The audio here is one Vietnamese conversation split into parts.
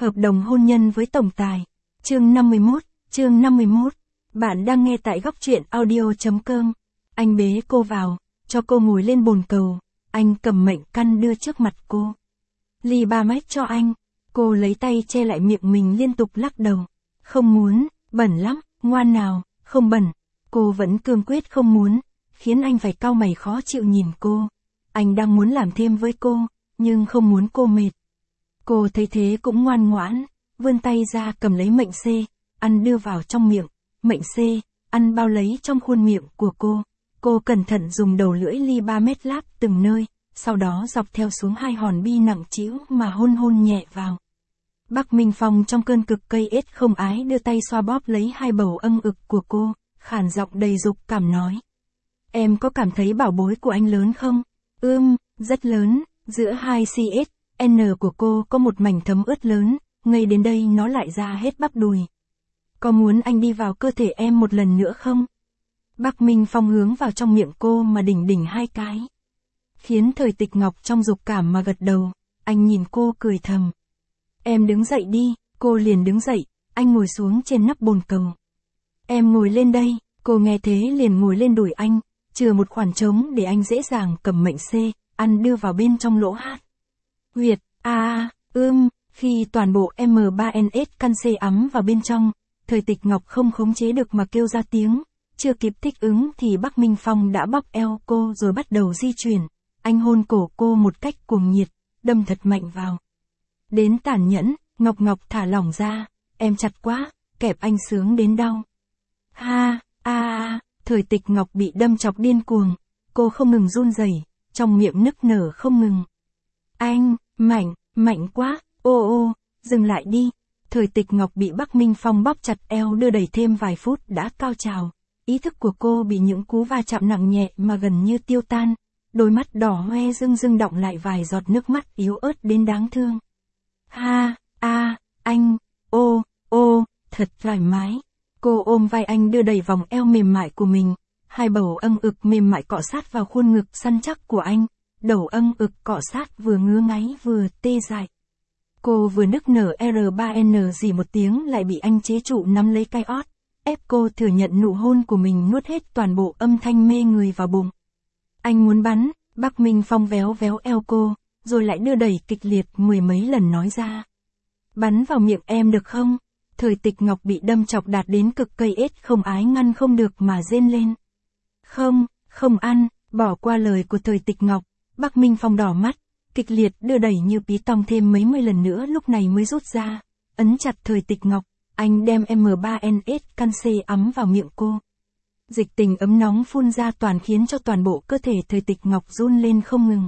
Hợp đồng hôn nhân với tổng tài. Chương 51. Bạn đang nghe tại góc truyện audio.com. Anh bế cô vào, cho cô ngồi lên bồn cầu. Anh cầm mệnh căn đưa trước mặt cô. Ly 3 mét cho anh. Cô lấy tay che lại miệng mình liên tục lắc đầu. Không muốn, bẩn lắm, ngoan nào, không bẩn. Cô vẫn cương quyết không muốn, khiến anh phải cau mày khó chịu nhìn cô. Anh đang muốn làm thêm với cô, nhưng không muốn cô mệt. Cô thấy thế cũng ngoan ngoãn, vươn tay ra cầm lấy mệnh C, ăn đưa vào trong miệng. Mệnh C, ăn bao lấy trong khuôn miệng của cô. Cô cẩn thận dùng đầu lưỡi Ly 3 mét láp từng nơi, sau đó dọc theo xuống hai hòn bi nặng trĩu mà hôn nhẹ vào. Bắc Minh Phong trong cơn cực cây ết không ái đưa tay xoa bóp lấy hai bầu âng ực của cô, khàn giọng đầy dục cảm nói. Em có cảm thấy bảo bối của anh lớn không? Rất lớn, giữa hai CS, N của cô có một mảnh thấm ướt lớn, ngay đến đây nó lại ra hết bắp đùi. Có muốn anh đi vào cơ thể em một lần nữa không? Bắc Minh Phong hướng vào trong miệng cô mà đỉnh hai cái. Khiến Thời Tịch Ngọc trong dục cảm mà gật đầu, anh nhìn cô cười thầm. Em đứng dậy đi, cô liền đứng dậy, anh ngồi xuống trên nắp bồn cầu. Em ngồi lên đây, cô nghe thế liền ngồi lên đùi anh, chừa một khoảng trống để anh dễ dàng cầm mệnh C, ăn đưa vào bên trong lỗ hát. Huyệt, khi toàn bộ M3NS căn C ấm vào bên trong, Thời Tịch Ngọc không khống chế được mà kêu ra tiếng, chưa kịp thích ứng thì Bắc Minh Phong đã bóp eo cô rồi bắt đầu di chuyển, anh hôn cổ cô một cách cuồng nhiệt, đâm thật mạnh vào. Đến tàn nhẫn, Ngọc thả lỏng ra, em chặt quá, kẹp anh sướng đến đau. Thời Tịch Ngọc bị đâm chọc điên cuồng, cô không ngừng run rẩy, trong miệng nức nở không ngừng. Anh, mạnh quá, dừng lại đi. Thời Tịch Ngọc bị Bắc Minh Phong bóp chặt eo đưa đẩy thêm vài phút đã cao trào, ý thức của cô bị những cú va chạm nặng nhẹ mà gần như tiêu tan, đôi mắt đỏ hoe rưng đọng lại vài giọt nước mắt yếu ớt đến đáng thương. Anh, thật thoải mái. Cô ôm vai anh đưa đẩy vòng eo mềm mại của mình, hai bầu âng ực mềm mại cọ sát vào khuôn ngực săn chắc của anh, đầu âng ực cọ sát vừa ngứa ngáy vừa tê dại. Cô vừa nức nở R3N gì một tiếng lại bị anh chế trụ nắm lấy cái ót, ép cô thừa nhận nụ hôn của mình nuốt hết toàn bộ âm thanh mê người vào bụng. Anh muốn bắn, Bắc Minh Phong véo eo cô, rồi lại đưa đẩy kịch liệt mười mấy lần nói ra. Bắn vào miệng em được không? Thời Tịch Ngọc bị đâm chọc đạt đến cực cây ết không ái ngăn không được mà rên lên. Không ăn, bỏ qua lời của Thời Tịch Ngọc, Bắc Minh Phong đỏ mắt, kịch liệt đưa đẩy như pí tong thêm mấy mươi lần nữa lúc này mới rút ra, ấn chặt Thời Tịch Ngọc, anh đem M3NS căn C ấm vào miệng cô. Dịch tình ấm nóng phun ra toàn khiến cho toàn bộ cơ thể Thời Tịch Ngọc run lên không ngừng.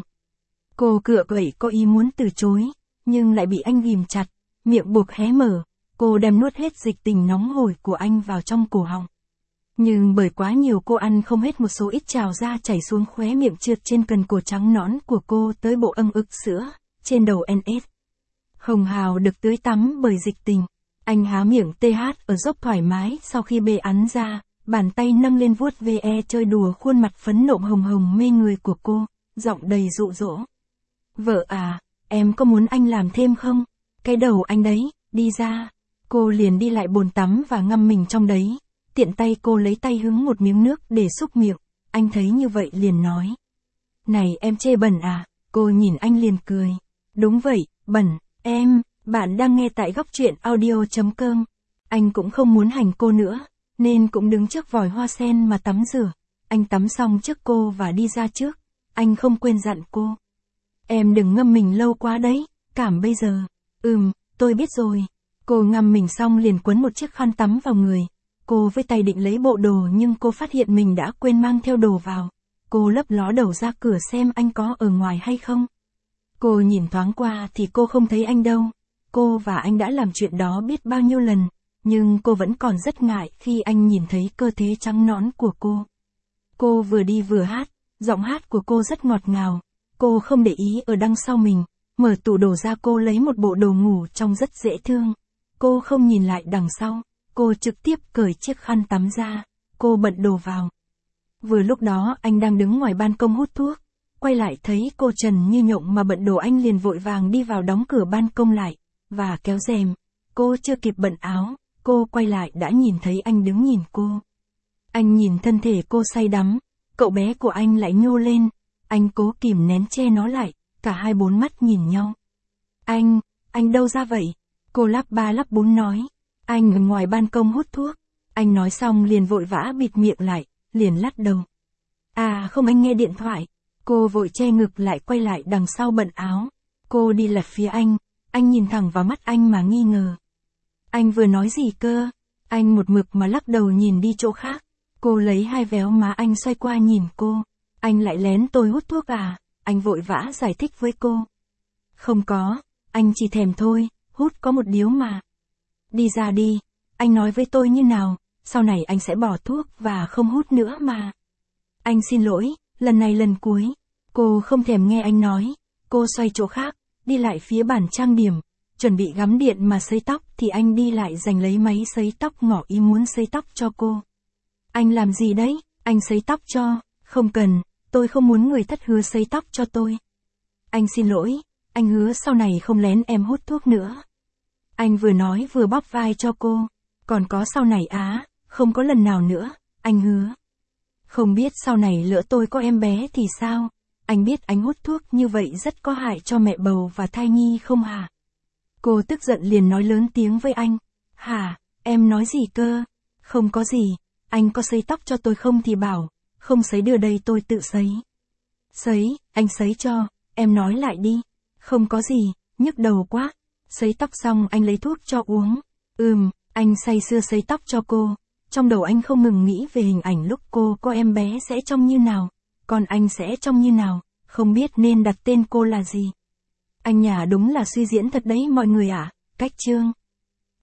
Cô cựa quậy có ý muốn từ chối, nhưng lại bị anh ghìm chặt, miệng buộc hé mở, cô đem nuốt hết dịch tình nóng hổi của anh vào trong cổ họng. Nhưng bởi quá nhiều cô ăn không hết, một số ít trào ra chảy xuống khóe miệng trượt trên cần cổ trắng nõn của cô tới bộ âng ực sữa, trên đầu NS. Hồng hào được tưới tắm bởi dịch tình. Anh há miệng TH ở dốc thoải mái sau khi bê án ra, bàn tay nâng lên vuốt ve chơi đùa khuôn mặt phấn nộm hồng mê người của cô, giọng đầy dụ dỗ. Vợ à, em có muốn anh làm thêm không? Cái đầu anh đấy, đi ra. Cô liền đi lại bồn tắm và ngâm mình trong đấy. Tiện tay cô lấy tay hứng một miếng nước để xúc miệng, anh thấy như vậy liền nói. Này em chê bẩn à? Cô nhìn anh liền cười. Đúng vậy, bẩn, em, bạn đang nghe tại góc truyện audio.com. Anh cũng không muốn hành cô nữa, nên cũng đứng trước vòi hoa sen mà tắm rửa. Anh tắm xong trước cô và đi ra trước, anh không quên dặn cô. Em đừng ngâm mình lâu quá đấy, cảm bây giờ. Tôi biết rồi. Cô ngâm mình xong liền quấn một chiếc khăn tắm vào người. Cô với tay định lấy bộ đồ nhưng cô phát hiện mình đã quên mang theo đồ vào. Cô lấp ló đầu ra cửa xem anh có ở ngoài hay không. Cô nhìn thoáng qua thì cô không thấy anh đâu. Cô và anh đã làm chuyện đó biết bao nhiêu lần, nhưng cô vẫn còn rất ngại khi anh nhìn thấy cơ thể trắng nõn của cô. Cô vừa đi vừa hát, giọng hát của cô rất ngọt ngào. Cô không để ý ở đằng sau mình, mở tủ đồ ra cô lấy một bộ đồ ngủ trông rất dễ thương. Cô không nhìn lại đằng sau, cô trực tiếp cởi chiếc khăn tắm ra, cô bận đồ vào. Vừa lúc đó anh đang đứng ngoài ban công hút thuốc, quay lại thấy cô trần như nhộng mà bận đồ anh liền vội vàng đi vào đóng cửa ban công lại, và kéo rèm. Cô chưa kịp bận áo, cô quay lại đã nhìn thấy anh đứng nhìn cô. Anh nhìn thân thể cô say đắm, cậu bé của anh lại nhô lên, anh cố kìm nén che nó lại, cả hai bốn mắt nhìn nhau. Anh đâu ra vậy? Cô lắp ba lắp bún nói. Anh ở ngoài ban công hút thuốc. Anh nói xong liền vội vã bịt miệng lại, liền lắc đầu. À không, anh nghe điện thoại. Cô vội che ngực lại quay lại đằng sau bận áo. Cô đi lật phía anh nhìn thẳng vào mắt anh mà nghi ngờ. Anh vừa nói gì cơ? Anh một mực mà lắc đầu nhìn đi chỗ khác. Cô lấy hai véo má anh xoay qua nhìn cô. Anh lại lén tôi hút thuốc à? Anh vội vã giải thích với cô. Không có, anh chỉ thèm thôi, hút có một điếu mà. Đi ra đi, anh nói với tôi như nào, sau này anh sẽ bỏ thuốc và không hút nữa mà. Anh xin lỗi, lần này lần cuối. Cô không thèm nghe anh nói, cô xoay chỗ khác, đi lại phía bàn trang điểm, chuẩn bị gắm điện mà sấy tóc thì anh đi lại giành lấy máy sấy tóc ngỏ ý muốn sấy tóc cho cô. Anh làm gì đấy? Anh sấy tóc cho. Không cần, tôi không muốn người thất hứa sấy tóc cho tôi. Anh xin lỗi, anh hứa sau này không lén em hút thuốc nữa. Anh vừa nói vừa bóp vai cho cô. Còn có sau này á, không có lần nào nữa, anh hứa. Không biết sau này lỡ tôi có em bé thì sao? Anh biết anh hút thuốc như vậy rất có hại cho mẹ bầu và thai nhi không hả? Cô tức giận liền nói lớn tiếng với anh. Hả, em nói gì cơ? Không có gì, anh có sấy tóc cho tôi không thì bảo, không sấy đưa đây tôi tự sấy. Sấy, anh sấy cho, em nói lại đi. Không có gì, nhức đầu quá. Sấy tóc xong anh lấy thuốc cho uống. Anh say sưa sấy tóc cho cô. Trong đầu anh không ngừng nghĩ về hình ảnh lúc cô có em bé sẽ trông như nào, còn anh sẽ trông như nào, không biết nên đặt tên cô là gì. Anh nhà đúng là suy diễn thật đấy mọi người ạ. Cách chương